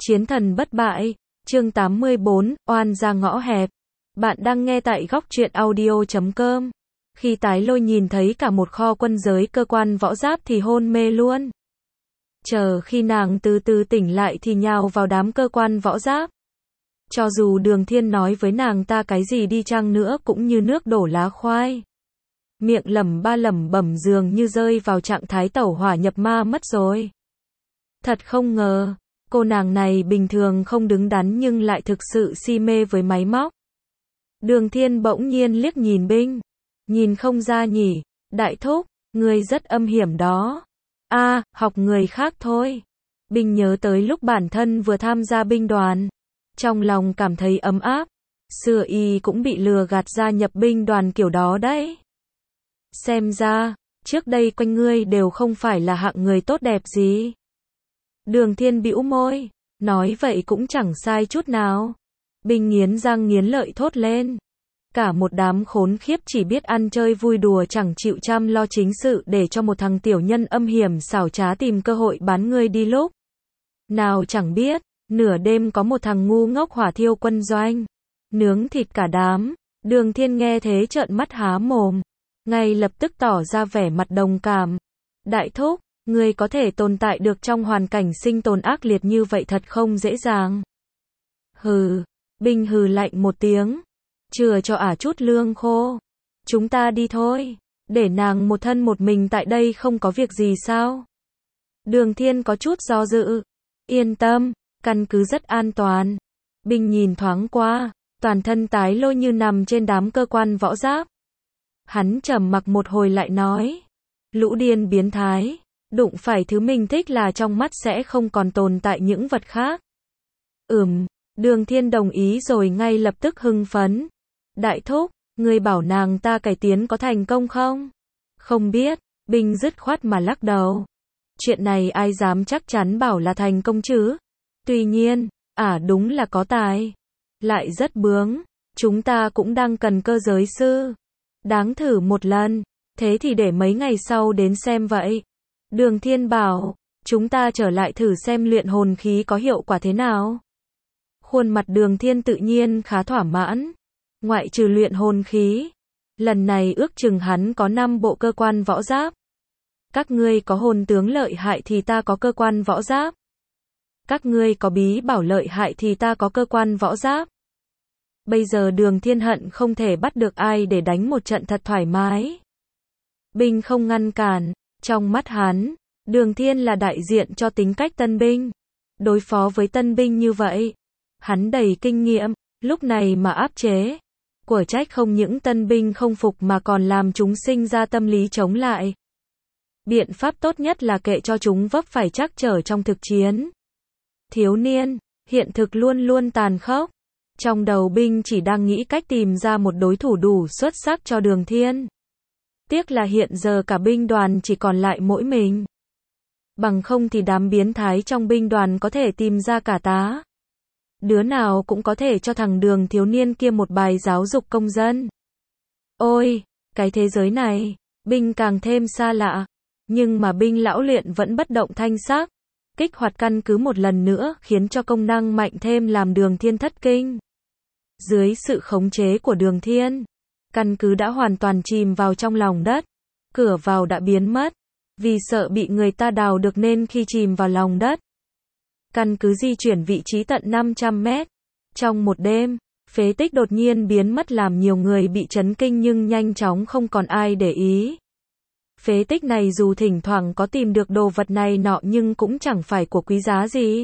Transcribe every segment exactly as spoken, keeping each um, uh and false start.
Chiến thần bất bại, chương tám mươi bốn, oan ra ngõ hẹp. Bạn đang nghe tại góc truyện audio chấm com. Khi Tái Lôi nhìn thấy cả một kho quân giới cơ quan võ giáp thì hôn mê luôn. Chờ khi nàng từ từ tỉnh lại thì nhào vào đám cơ quan võ giáp. Cho dù Đường Thiên nói với nàng ta cái gì đi chăng nữa cũng như nước đổ lá khoai. Miệng lẩm ba lẩm bẩm dường như rơi vào trạng thái tẩu hỏa nhập ma mất rồi. Thật không ngờ, cô nàng này bình thường không đứng đắn nhưng lại thực sự si mê với máy móc. Đường Thiên bỗng nhiên liếc nhìn Binh. Nhìn không ra nhỉ, đại thúc, người rất âm hiểm đó. A, à, học người khác thôi. Binh nhớ tới lúc bản thân vừa tham gia binh đoàn. Trong lòng cảm thấy ấm áp. Xưa y cũng bị lừa gạt gia nhập binh đoàn kiểu đó đấy. Xem ra, trước đây quanh ngươi đều không phải là hạng người tốt đẹp gì. Đường Thiên bĩu môi, nói vậy cũng chẳng sai chút nào. Binh nghiến răng nghiến lợi thốt lên. Cả một đám khốn khiếp chỉ biết ăn chơi vui đùa chẳng chịu chăm lo chính sự để cho một thằng tiểu nhân âm hiểm xảo trá tìm cơ hội bán ngươi đi lúc. Nào chẳng biết, nửa đêm có một thằng ngu ngốc hỏa thiêu quân doanh, nướng thịt cả đám. Đường Thiên nghe thế trợn mắt há mồm, ngay lập tức tỏ ra vẻ mặt đồng cảm. Đại thúc, người có thể tồn tại được trong hoàn cảnh sinh tồn ác liệt như vậy thật không dễ dàng. Hừ, Binh hừ lạnh một tiếng, chừa cho ả chút lương khô. Chúng ta đi thôi, để nàng một thân một mình tại đây không có việc gì sao? Đường Thiên có chút do dự. Yên tâm, căn cứ rất an toàn. Binh nhìn thoáng qua, toàn thân Tái Lôi như nằm trên đám cơ quan võ giáp. Hắn trầm mặc một hồi lại nói, lũ điên biến thái, đụng phải thứ mình thích là trong mắt sẽ không còn tồn tại những vật khác. Ừm, Đường Thiên đồng ý rồi ngay lập tức hưng phấn. Đại thúc, ngươi bảo nàng ta cải tiến có thành công không? Không biết, Binh dứt khoát mà lắc đầu. Chuyện này ai dám chắc chắn bảo là thành công chứ? Tuy nhiên, à đúng là có tài. Lại rất bướng, chúng ta cũng đang cần cơ giới sư. Đáng thử một lần, thế thì để mấy ngày sau đến xem vậy. Đường Thiên bảo, chúng ta trở lại thử xem luyện hồn khí có hiệu quả thế nào. Khuôn mặt Đường Thiên tự nhiên khá thỏa mãn. Ngoại trừ luyện hồn khí, lần này ước chừng hắn có năm bộ cơ quan võ giáp. Các ngươi có hồn tướng lợi hại thì ta có cơ quan võ giáp. Các ngươi có bí bảo lợi hại thì ta có cơ quan võ giáp. Bây giờ Đường Thiên hận không thể bắt được ai để đánh một trận thật thoải mái. Binh không ngăn cản, trong mắt hắn, Đường Thiên là đại diện cho tính cách tân binh. Đối phó với tân binh như vậy, hắn đầy kinh nghiệm, lúc này mà áp chế. Của trách không những tân binh không phục mà còn làm chúng sinh ra tâm lý chống lại. Biện pháp tốt nhất là kệ cho chúng vấp phải trắc trở trong thực chiến. Thiếu niên, hiện thực luôn luôn tàn khốc. Trong đầu Binh chỉ đang nghĩ cách tìm ra một đối thủ đủ xuất sắc cho Đường Thiên. Tiếc là hiện giờ cả binh đoàn chỉ còn lại mỗi mình. Bằng không thì đám biến thái trong binh đoàn có thể tìm ra cả tá. Đứa nào cũng có thể cho thằng Đường thiếu niên kia một bài giáo dục công dân. Ôi, cái thế giới này, Binh càng thêm xa lạ. Nhưng mà Binh lão luyện vẫn bất động thanh sắc. Kích hoạt căn cứ một lần nữa khiến cho công năng mạnh thêm làm Đường Thiên thất kinh. Dưới sự khống chế của Đường Thiên, căn cứ đã hoàn toàn chìm vào trong lòng đất. Cửa vào đã biến mất. Vì sợ bị người ta đào được nên khi chìm vào lòng đất, căn cứ di chuyển vị trí tận năm trăm mét. Trong một đêm, phế tích đột nhiên biến mất làm nhiều người bị chấn kinh nhưng nhanh chóng không còn ai để ý. Phế tích này dù thỉnh thoảng có tìm được đồ vật này nọ nhưng cũng chẳng phải của quý giá gì.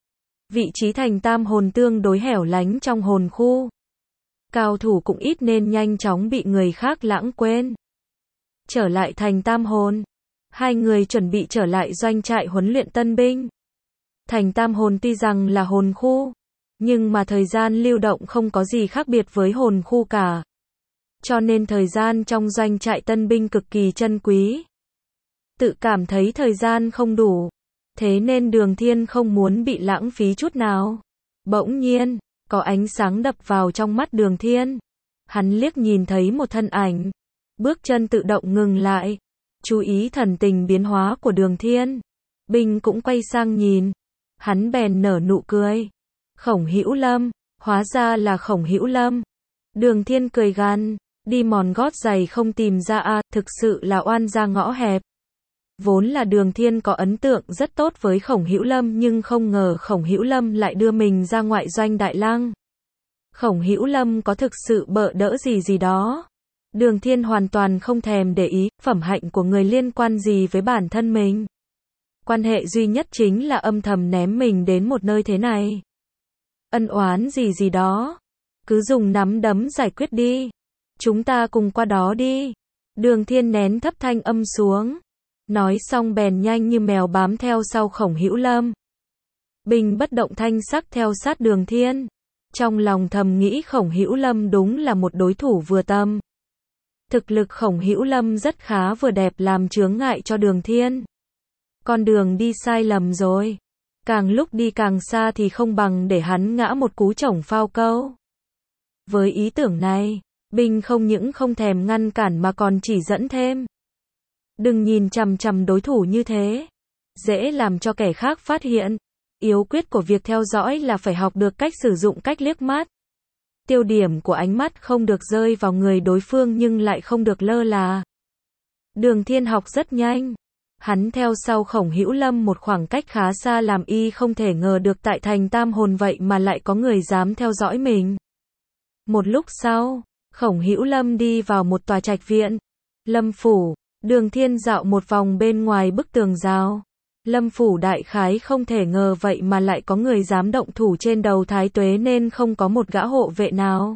Vị trí thành tam hồn tương đối hẻo lánh trong hồn khu. Cao thủ cũng ít nên nhanh chóng bị người khác lãng quên. Trở lại thành tam hồn, hai người chuẩn bị trở lại doanh trại huấn luyện tân binh. Thành tam hồn tuy rằng là hồn khu, nhưng mà thời gian lưu động không có gì khác biệt với hồn khu cả. Cho nên thời gian trong doanh trại tân binh cực kỳ trân quý. Tự cảm thấy thời gian không đủ, thế nên Đường Thiên không muốn bị lãng phí chút nào. Bỗng nhiên, có ánh sáng đập vào trong mắt Đường Thiên. Hắn liếc nhìn thấy một thân ảnh, bước chân tự động ngừng lại. Chú ý thần tình biến hóa của Đường Thiên. Binh cũng quay sang nhìn. Hắn bèn nở nụ cười. Khổng Hữu Lâm, hóa ra là Khổng Hữu Lâm. Đường Thiên cười gằn, đi mòn gót giày không tìm ra a, à, thực sự là oan ra ngõ hẹp. Vốn là Đường Thiên có ấn tượng rất tốt với Khổng Hữu Lâm nhưng không ngờ Khổng Hữu Lâm lại đưa mình ra ngoại doanh Đại Lăng. Khổng Hữu Lâm có thực sự bợ đỡ gì gì đó. Đường Thiên hoàn toàn không thèm để ý, phẩm hạnh của người liên quan gì với bản thân mình. Quan hệ duy nhất chính là âm thầm ném mình đến một nơi thế này. Ân oán gì gì đó. Cứ dùng nắm đấm giải quyết đi. Chúng ta cùng qua đó đi. Đường Thiên nén thấp thanh âm xuống. Nói xong bèn nhanh như mèo bám theo sau Khổng Hữu Lâm. Bình bất động thanh sắc theo sát Đường Thiên. Trong lòng thầm nghĩ Khổng Hữu Lâm đúng là một đối thủ vừa tầm. Thực lực Khổng Hữu Lâm rất khá vừa đẹp làm chướng ngại cho Đường Thiên. Con đường đi sai lầm rồi. Càng lúc đi càng xa thì không bằng để hắn ngã một cú chổng phao câu. Với ý tưởng này, Bình không những không thèm ngăn cản mà còn chỉ dẫn thêm. Đừng nhìn chằm chằm đối thủ như thế. Dễ làm cho kẻ khác phát hiện. Yếu quyết của việc theo dõi là phải học được cách sử dụng cách liếc mắt. Tiêu điểm của ánh mắt không được rơi vào người đối phương nhưng lại không được lơ là. Đường Thiên học rất nhanh. Hắn theo sau Khổng Hữu Lâm một khoảng cách khá xa làm y không thể ngờ được tại thành Tam Hồn vậy mà lại có người dám theo dõi mình. Một lúc sau, Khổng Hữu Lâm đi vào một tòa trạch viện. Lâm phủ, Đường Thiên dạo một vòng bên ngoài bức tường rào. Lâm phủ đại khái không thể ngờ vậy mà lại có người dám động thủ trên đầu Thái Tuế nên không có một gã hộ vệ nào.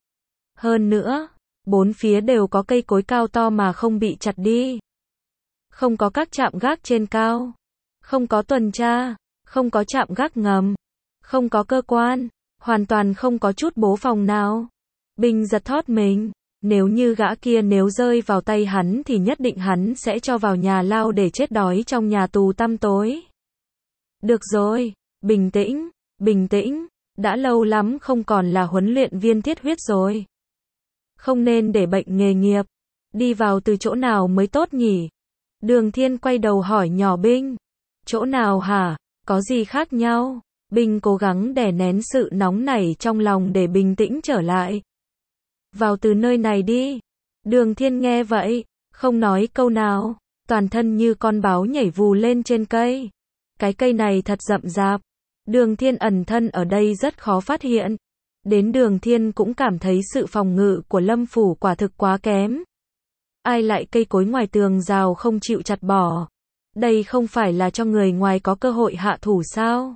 Hơn nữa, bốn phía đều có cây cối cao to mà không bị chặt đi. Không có các trạm gác trên cao. Không có tuần tra. Không có trạm gác ngầm. Không có cơ quan. Hoàn toàn không có chút bố phòng nào. Bình giật thót mình. Nếu như gã kia nếu rơi vào tay hắn thì nhất định hắn sẽ cho vào nhà lao để chết đói trong nhà tù tăm tối. Được rồi. Bình tĩnh. Bình tĩnh. Đã lâu lắm không còn là huấn luyện viên thiết huyết rồi. Không nên để bệnh nghề nghiệp. Đi vào từ chỗ nào mới tốt nhỉ? Đường Thiên quay đầu hỏi nhỏ Bình. Chỗ nào hả? Có gì khác nhau? Bình cố gắng đè nén sự nóng nảy trong lòng để bình tĩnh trở lại. Vào từ nơi này đi. Đường Thiên nghe vậy, không nói câu nào, toàn thân như con báo nhảy vù lên trên cây. Cái cây này thật rậm rạp. Đường Thiên ẩn thân ở đây rất khó phát hiện. Đến Đường Thiên cũng cảm thấy sự phòng ngự của Lâm phủ quả thực quá kém. Ai lại cây cối ngoài tường rào không chịu chặt bỏ. Đây không phải là cho người ngoài có cơ hội hạ thủ sao?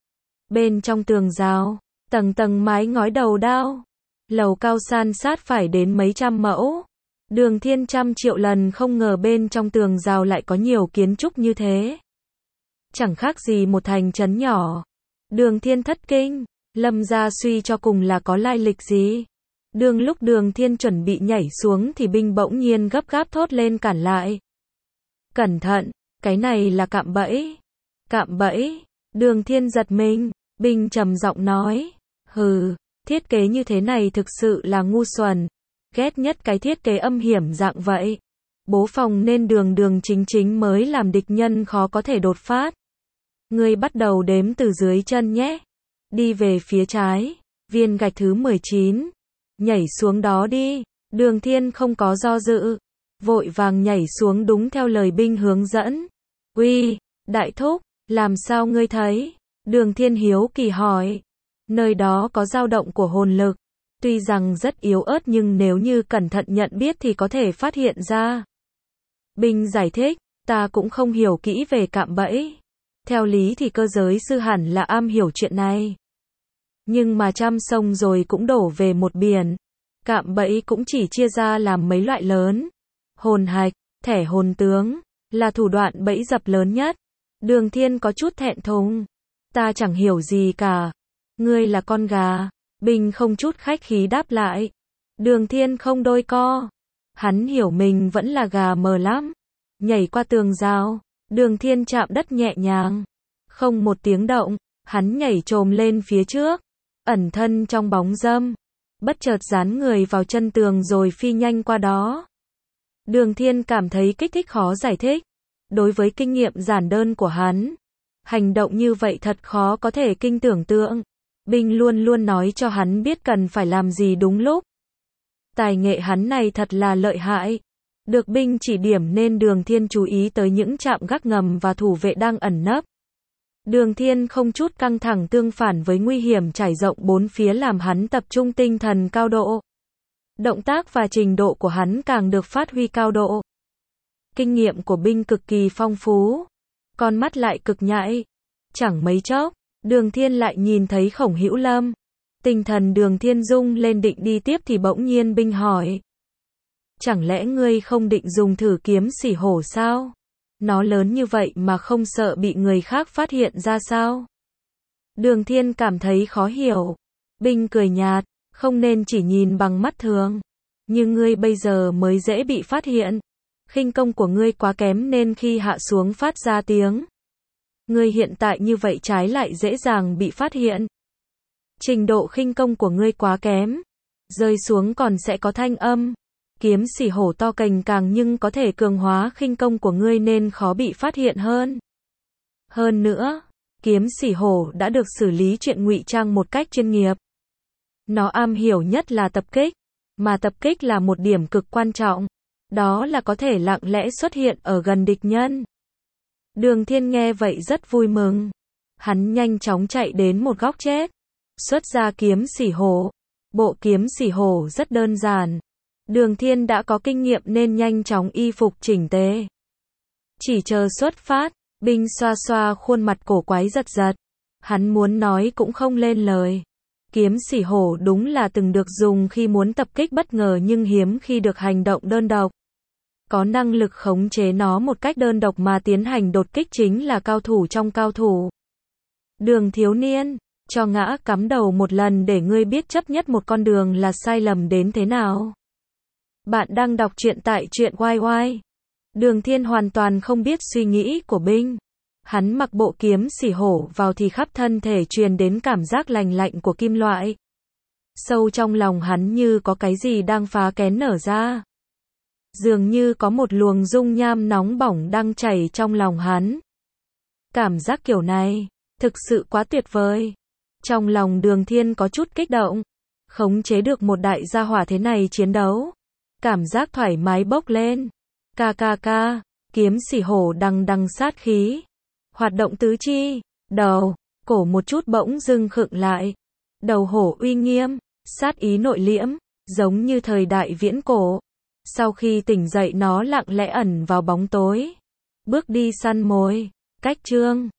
Bên trong tường rào, tầng tầng mái ngói đầu đao. Lầu cao san sát phải đến mấy trăm mẫu. Đường Thiên trăm triệu lần không ngờ bên trong tường rào lại có nhiều kiến trúc như thế. Chẳng khác gì một thành trấn nhỏ. Đường Thiên thất kinh, Lâm gia suy cho cùng là có lai lịch gì? Đường lúc Đường Thiên chuẩn bị nhảy xuống thì Binh bỗng nhiên gấp gáp thốt lên cản lại. Cẩn thận, cái này là cạm bẫy. Cạm bẫy? Đường Thiên giật mình, Binh trầm giọng nói. Hừ, thiết kế như thế này thực sự là ngu xuẩn. Ghét nhất cái thiết kế âm hiểm dạng vậy. Bố phòng nên đường đường chính chính mới làm địch nhân khó có thể đột phát. Ngươi bắt đầu đếm từ dưới chân nhé. Đi về phía trái, viên gạch thứ mười chín. Nhảy xuống đó đi. Đường Thiên không có do dự, vội vàng nhảy xuống đúng theo lời Binh hướng dẫn. Uy, đại thúc, làm sao ngươi thấy? Đường Thiên hiếu kỳ hỏi. Nơi đó có dao động của hồn lực. Tuy rằng rất yếu ớt nhưng nếu như cẩn thận nhận biết thì có thể phát hiện ra. Binh giải thích, ta cũng không hiểu kỹ về cạm bẫy. Theo lý thì cơ giới sư hẳn là am hiểu chuyện này. Nhưng mà trăm sông rồi cũng đổ về một biển. Cạm bẫy cũng chỉ chia ra làm mấy loại lớn. Hồn hạch, thẻ hồn tướng, là thủ đoạn bẫy dập lớn nhất. Đường Thiên có chút thẹn thùng. Ta chẳng hiểu gì cả. Ngươi là con gà. Bình không chút khách khí đáp lại. Đường Thiên không đôi co. Hắn hiểu mình vẫn là gà mờ lắm. Nhảy qua tường rào. Đường Thiên chạm đất nhẹ nhàng. Không một tiếng động. Hắn nhảy trồm lên phía trước. Ẩn thân trong bóng râm. Bất chợt dán người vào chân tường rồi phi nhanh qua đó. Đường Thiên cảm thấy kích thích khó giải thích. Đối với kinh nghiệm giản đơn của hắn, Hành động như vậy thật khó có thể kinh tưởng tượng. Binh luôn luôn nói cho hắn biết cần phải làm gì đúng lúc. Tài nghệ hắn này thật là lợi hại. Được Binh chỉ điểm nên Đường Thiên chú ý tới những trạm gác ngầm và thủ vệ đang ẩn nấp. Đường Thiên không chút căng thẳng, tương phản với nguy hiểm trải rộng bốn phía làm hắn tập trung tinh thần cao độ. Động tác và trình độ của hắn càng được phát huy cao độ. Kinh nghiệm của Binh cực kỳ phong phú, con mắt lại cực nhạy. Chẳng mấy chốc, Đường Thiên lại nhìn thấy Khổng Hữu Lâm. Tinh thần Đường Thiên rung lên định đi tiếp thì bỗng nhiên Binh hỏi: chẳng lẽ ngươi không định dùng thử kiếm xỉ hổ sao? Nó lớn như vậy mà không sợ bị người khác phát hiện ra sao? Đường Thiên cảm thấy khó hiểu. Binh cười nhạt: không nên chỉ nhìn bằng mắt thường. Như ngươi bây giờ mới dễ bị phát hiện. Khinh công của ngươi quá kém nên khi hạ xuống phát ra tiếng. Ngươi hiện tại như vậy trái lại dễ dàng bị phát hiện. Trình độ khinh công của ngươi quá kém. Rơi xuống còn sẽ có thanh âm. Kiếm xỉ hổ to cành càng nhưng có thể cường hóa khinh công của ngươi nên khó bị phát hiện hơn. Hơn nữa, kiếm xỉ hổ đã được xử lý chuyện ngụy trang một cách chuyên nghiệp. Nó am hiểu nhất là tập kích, mà tập kích là một điểm cực quan trọng. Đó là có thể lặng lẽ xuất hiện ở gần địch nhân. Đường Thiên nghe vậy rất vui mừng. Hắn nhanh chóng chạy đến một góc chết, xuất ra kiếm xỉ hổ. Bộ kiếm xỉ hổ rất đơn giản. Đường Thiên đã có kinh nghiệm nên nhanh chóng y phục chỉnh tề. Chỉ chờ xuất phát, Binh xoa xoa khuôn mặt cổ quái giật giật. Hắn muốn nói cũng không lên lời. Kiếm xỉ hổ đúng là từng được dùng khi muốn tập kích bất ngờ nhưng hiếm khi được hành động đơn độc. Có năng lực khống chế nó một cách đơn độc mà tiến hành đột kích chính là cao thủ trong cao thủ. Đường thiếu niên, cho ngã cắm đầu một lần để ngươi biết chấp nhất một con đường là sai lầm đến thế nào. Bạn đang đọc truyện tại truyện oai oai. Đường Thiên hoàn toàn không biết suy nghĩ của Binh. Hắn mặc bộ kiếm xỉ hổ vào thì khắp thân thể truyền đến cảm giác lành lạnh của kim loại. Sâu trong lòng hắn như có cái gì đang phá kén nở ra. Dường như có một luồng dung nham nóng bỏng đang chảy trong lòng hắn. Cảm giác kiểu này, thực sự quá tuyệt vời. Trong lòng Đường Thiên có chút kích động. Khống chế được một đại gia hỏa thế này chiến đấu. Cảm giác thoải mái bốc lên. Ca ca ca, kiếm xỉ hổ đằng đằng sát khí. Hoạt động tứ chi, đầu, cổ một chút bỗng dưng khựng lại. Đầu hổ uy nghiêm, sát ý nội liễm, giống như thời đại viễn cổ. Sau khi tỉnh dậy nó lặng lẽ ẩn vào bóng tối. Bước đi săn mồi. Cách chương